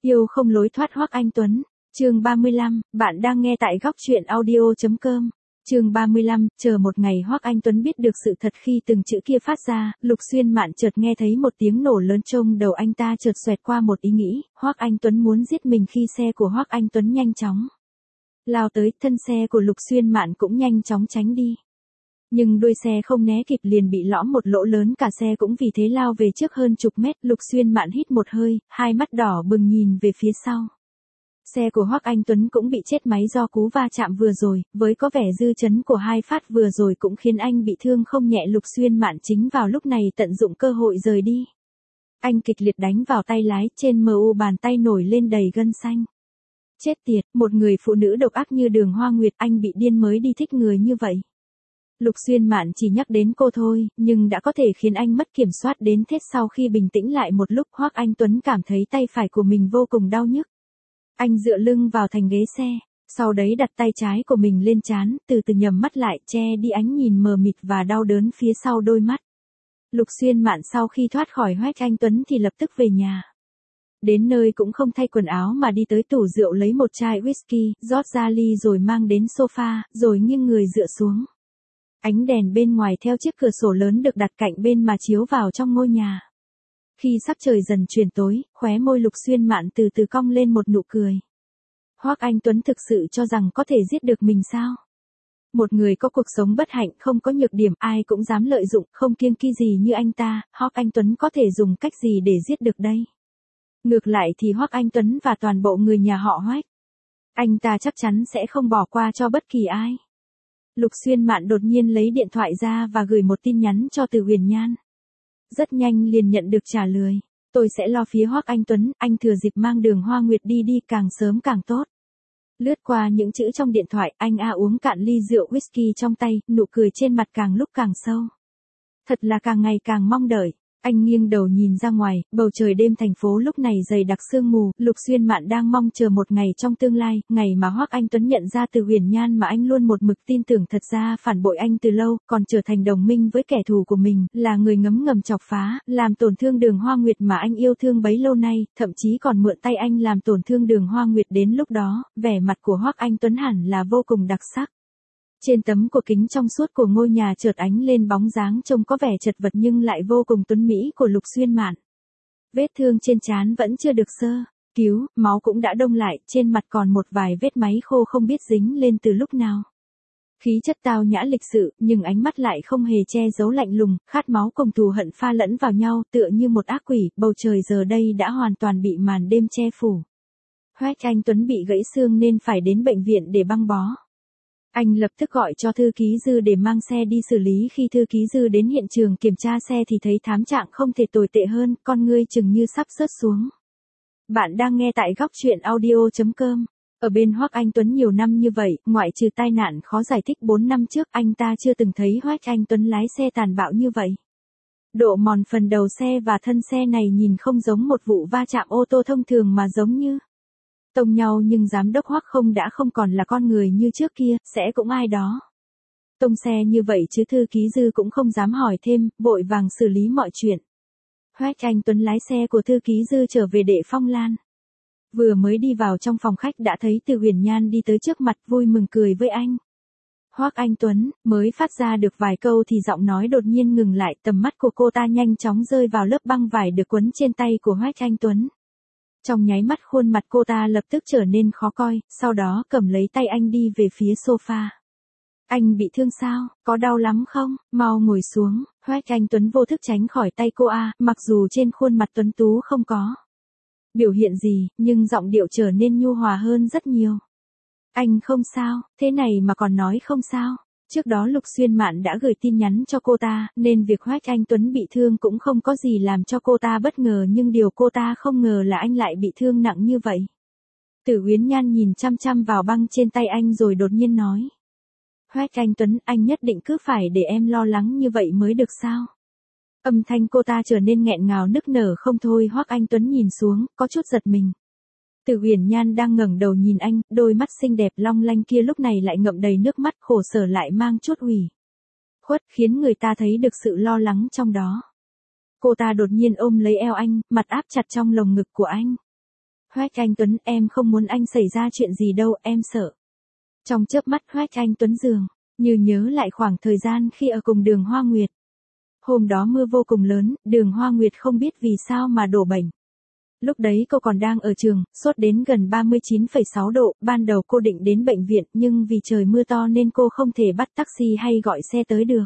Yêu không lối thoát Hoắc Anh Tuấn. Chương 35, bạn đang nghe tại góc truyện audio.com. Chương 35, chờ một ngày Hoắc Anh Tuấn biết được sự thật khi từng chữ kia phát ra, Lục Xuyên Mạn chợt nghe thấy một tiếng nổ lớn trong đầu anh ta chợt xoẹt qua một ý nghĩ, Hoắc Anh Tuấn muốn giết mình khi xe của Hoắc Anh Tuấn nhanh chóng lao tới, thân xe của Lục Xuyên Mạn cũng nhanh chóng tránh đi. Nhưng đuôi xe không né kịp liền bị lõm một lỗ lớn, cả xe cũng vì thế lao về trước hơn chục mét. Lục Xuyên Mạn hít một hơi, hai mắt đỏ bừng nhìn về phía sau. Xe của Hoắc Anh Tuấn cũng bị chết máy do cú va chạm vừa rồi, với có vẻ dư chấn của hai phát vừa rồi cũng khiến anh bị thương không nhẹ. Lục Xuyên Mạn chính vào lúc này tận dụng cơ hội rời đi. Anh kịch liệt đánh vào tay lái, trên mu bàn tay nổi lên đầy gân xanh. Chết tiệt, một người phụ nữ độc ác như Đường Hoa Nguyệt, anh bị điên mới đi thích người như vậy. Lục Xuyên Mạn chỉ nhắc đến cô thôi, nhưng đã có thể khiến anh mất kiểm soát đến thế. Sau khi bình tĩnh lại một lúc, Hoắc Anh Tuấn cảm thấy tay phải của mình vô cùng đau nhức. Anh dựa lưng vào thành ghế xe, sau đấy đặt tay trái của mình lên trán, từ từ nhắm mắt lại, che đi ánh nhìn mờ mịt và đau đớn phía sau đôi mắt. Lục Xuyên Mạn sau khi thoát khỏi Hoắc Anh Tuấn thì lập tức về nhà. Đến nơi cũng không thay quần áo mà đi tới tủ rượu lấy một chai whisky, rót ra ly rồi mang đến sofa, rồi nghiêng người dựa xuống. Ánh đèn bên ngoài theo chiếc cửa sổ lớn được đặt cạnh bên mà chiếu vào trong ngôi nhà. Khi sắc trời dần chuyển tối, khóe môi Lục Xuyên Mạn từ từ cong lên một nụ cười. Hoắc Anh Tuấn thực sự cho rằng có thể giết được mình sao? Một người có cuộc sống bất hạnh, không có nhược điểm, ai cũng dám lợi dụng, không kiêng kỵ gì như anh ta, Hoắc Anh Tuấn có thể dùng cách gì để giết được đây? Ngược lại thì Hoắc Anh Tuấn và toàn bộ người nhà họ Hoắc, anh ta chắc chắn sẽ không bỏ qua cho bất kỳ ai. Lục Xuyên Mạn đột nhiên lấy điện thoại ra và gửi một tin nhắn cho Từ Huyền Nhan. Rất nhanh liền nhận được trả lời. Tôi sẽ lo phía Hoắc Anh Tuấn, anh thừa dịp mang Đường Hoa Nguyệt đi càng sớm càng tốt. Lướt qua những chữ trong điện thoại, anh uống cạn ly rượu whisky trong tay, nụ cười trên mặt càng lúc càng sâu. Thật là càng ngày càng mong đợi. Anh nghiêng đầu nhìn ra ngoài, bầu trời đêm thành phố lúc này dày đặc sương mù. Lục Xuyên Mạn đang mong chờ một ngày trong tương lai, ngày mà Hoắc Anh Tuấn nhận ra Từ Huyền Nhan mà anh luôn một mực tin tưởng thật ra phản bội anh từ lâu, còn trở thành đồng minh với kẻ thù của mình, là người ngấm ngầm chọc phá, làm tổn thương Đường Hoa Nguyệt mà anh yêu thương bấy lâu nay, thậm chí còn mượn tay anh làm tổn thương Đường Hoa Nguyệt. Đến lúc đó, vẻ mặt của Hoắc Anh Tuấn hẳn là vô cùng đặc sắc. Trên tấm cổ kính trong suốt của ngôi nhà chợt ánh lên bóng dáng trông có vẻ chật vật nhưng lại vô cùng tuấn mỹ của Lục Xuyên Mạn. Vết thương trên trán vẫn chưa được sơ cứu, máu cũng đã đông lại, trên mặt còn một vài vết máy khô không biết dính lên từ lúc nào. Khí chất tao nhã lịch sự, nhưng ánh mắt lại không hề che giấu lạnh lùng, khát máu cùng thù hận pha lẫn vào nhau, tựa như một ác quỷ. Bầu trời giờ đây đã hoàn toàn bị màn đêm che phủ. Hoắc Anh Tuấn bị gãy xương nên phải đến bệnh viện để băng bó. Anh lập tức gọi cho thư ký Dư để mang xe đi xử lý. Khi thư ký Dư đến hiện trường kiểm tra xe thì thấy thảm trạng không thể tồi tệ hơn, con ngươi chừng như sắp rớt xuống. Bạn đang nghe tại góc truyện audio.com. Ở bên Hoắc Anh Tuấn nhiều năm như vậy, ngoại trừ tai nạn khó giải thích 4 năm trước, anh ta chưa từng thấy Hoắc Anh Tuấn lái xe tàn bạo như vậy. Độ mòn phần đầu xe và thân xe này nhìn không giống một vụ va chạm ô tô thông thường mà giống như tông nhau, nhưng giám đốc Hoắc không còn là con người như trước kia, sẽ cũng ai đó tông xe như vậy chứ. Thư ký Dư cũng không dám hỏi thêm, vội vàng xử lý mọi chuyện. Hoắc Anh Tuấn lái xe của thư ký Dư trở về để Phong Lan. Vừa mới đi vào trong phòng khách đã thấy Từ Huyền Nhan đi tới trước mặt, vui mừng cười với anh. Hoắc Anh Tuấn mới phát ra được vài câu thì giọng nói đột nhiên ngừng lại, tầm mắt của cô ta nhanh chóng rơi vào lớp băng vải được quấn trên tay của Hoắc Anh Tuấn. Trong nháy mắt khuôn mặt cô ta lập tức trở nên khó coi, sau đó cầm lấy tay anh đi về phía sofa. Anh bị thương sao, có đau lắm không, mau ngồi xuống. Hoắc Anh Tuấn vô thức tránh khỏi tay cô mặc dù trên khuôn mặt tuấn tú không có biểu hiện gì, nhưng giọng điệu trở nên nhu hòa hơn rất nhiều. Anh không sao, thế này mà còn nói không sao. Trước đó Lục Xuyên Mạn đã gửi tin nhắn cho cô ta, nên việc Hoắc Anh Tuấn bị thương cũng không có gì làm cho cô ta bất ngờ, nhưng điều cô ta không ngờ là anh lại bị thương nặng như vậy. Từ Huyền Nhan nhìn chăm chăm vào băng trên tay anh rồi đột nhiên nói. Hoắc Anh Tuấn, anh nhất định cứ phải để em lo lắng như vậy mới được sao? Âm thanh cô ta trở nên nghẹn ngào nức nở không thôi. Hoắc Anh Tuấn nhìn xuống, có chút giật mình. Từ Huyền Nhan đang ngẩng đầu nhìn anh, đôi mắt xinh đẹp long lanh kia lúc này lại ngậm đầy nước mắt, khổ sở lại mang chút ủy khuất, khiến người ta thấy được sự lo lắng trong đó. Cô ta đột nhiên ôm lấy eo anh, mặt áp chặt trong lồng ngực của anh. Hoác Anh Tuấn, em không muốn anh xảy ra chuyện gì đâu, em sợ. Trong chớp mắt Hoác Anh Tuấn dường như nhớ lại khoảng thời gian khi ở cùng Đường Hoa Nguyệt. Hôm đó mưa vô cùng lớn, Đường Hoa Nguyệt không biết vì sao mà đổ bệnh. Lúc đấy cô còn đang ở trường, sốt đến gần 39,6 độ, ban đầu cô định đến bệnh viện nhưng vì trời mưa to nên cô không thể bắt taxi hay gọi xe tới được.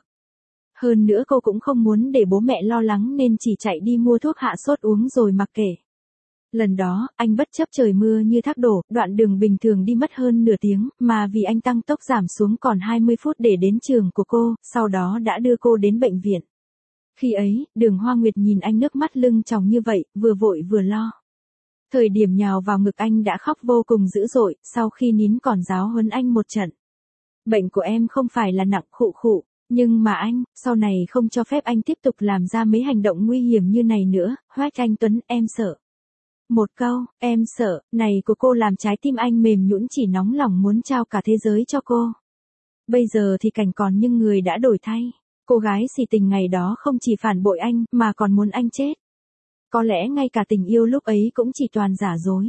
Hơn nữa cô cũng không muốn để bố mẹ lo lắng nên chỉ chạy đi mua thuốc hạ sốt uống rồi mặc kệ. Lần đó, anh bất chấp trời mưa như thác đổ, đoạn đường bình thường đi mất hơn nửa tiếng, mà vì anh tăng tốc giảm xuống còn 20 phút để đến trường của cô, sau đó đã đưa cô đến bệnh viện. Khi ấy, Đường Hoa Nguyệt nhìn anh nước mắt lưng tròng như vậy, vừa vội vừa lo. Thời điểm nhào vào ngực anh đã khóc vô cùng dữ dội, sau khi nín còn giáo huấn anh một trận. Bệnh của em không phải là nặng khụ khụ, nhưng mà anh, sau này không cho phép anh tiếp tục làm ra mấy hành động nguy hiểm như này nữa, Hoác Anh Tuấn, em sợ. Một câu, em sợ, này của cô làm trái tim anh mềm nhũn chỉ nóng lòng muốn trao cả thế giới cho cô. Bây giờ thì cảnh còn nhưng người đã đổi thay. Cô gái xì tình ngày đó không chỉ phản bội anh mà còn muốn anh chết. Có lẽ ngay cả tình yêu lúc ấy cũng chỉ toàn giả dối.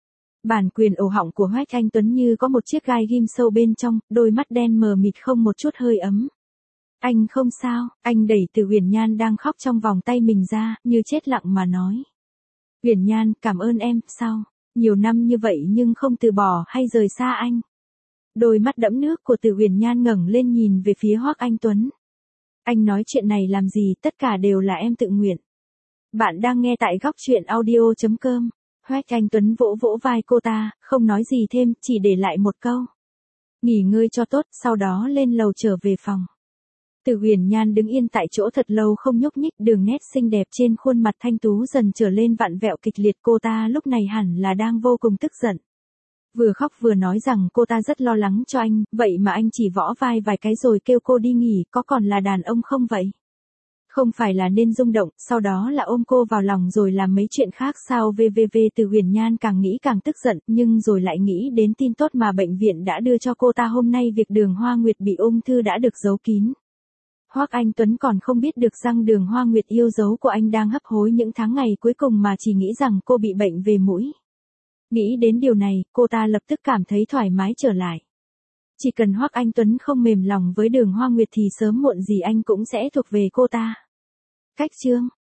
Bản quyền ổ họng của Hoác Anh Tuấn như có một chiếc gai ghim sâu bên trong, đôi mắt đen mờ mịt không một chút hơi ấm. Anh không sao, anh đẩy Từ Huyền Nhan đang khóc trong vòng tay mình ra, như chết lặng mà nói. Huyền Nhan, cảm ơn em, sao? Nhiều năm như vậy nhưng không từ bỏ hay rời xa anh. Đôi mắt đẫm nước của Từ Huyền Nhan ngẩng lên nhìn về phía Hoác Anh Tuấn. Anh nói chuyện này làm gì, tất cả đều là em tự nguyện. Bạn đang nghe tại góc truyện audio.com. Hoác Anh Tuấn vỗ vỗ vai cô ta, không nói gì thêm, chỉ để lại một câu. Nghỉ ngơi cho tốt, sau đó lên lầu trở về phòng. Từ Huyền Nhan đứng yên tại chỗ thật lâu không nhúc nhích, đường nét xinh đẹp trên khuôn mặt thanh tú dần trở lên vặn vẹo kịch liệt, cô ta lúc này hẳn là đang vô cùng tức giận. Vừa khóc vừa nói rằng cô ta rất lo lắng cho anh, vậy mà anh chỉ võ vai vài cái rồi kêu cô đi nghỉ, có còn là đàn ông không vậy? Không phải là nên rung động, sau đó là ôm cô vào lòng rồi làm mấy chuyện khác sao? Từ Huyền Nhan càng nghĩ càng tức giận, nhưng rồi lại nghĩ đến tin tốt mà bệnh viện đã đưa cho cô ta hôm nay, việc Đường Hoa Nguyệt bị ung thư đã được giấu kín. Hoác Anh Tuấn còn không biết được rằng Đường Hoa Nguyệt yêu dấu của anh đang hấp hối những tháng ngày cuối cùng mà chỉ nghĩ rằng cô bị bệnh về mũi. Nghĩ đến điều này, cô ta lập tức cảm thấy thoải mái trở lại. Chỉ cần Hoác Anh Tuấn không mềm lòng với Đường Hoa Nguyệt thì sớm muộn gì anh cũng sẽ thuộc về cô ta. Cách chương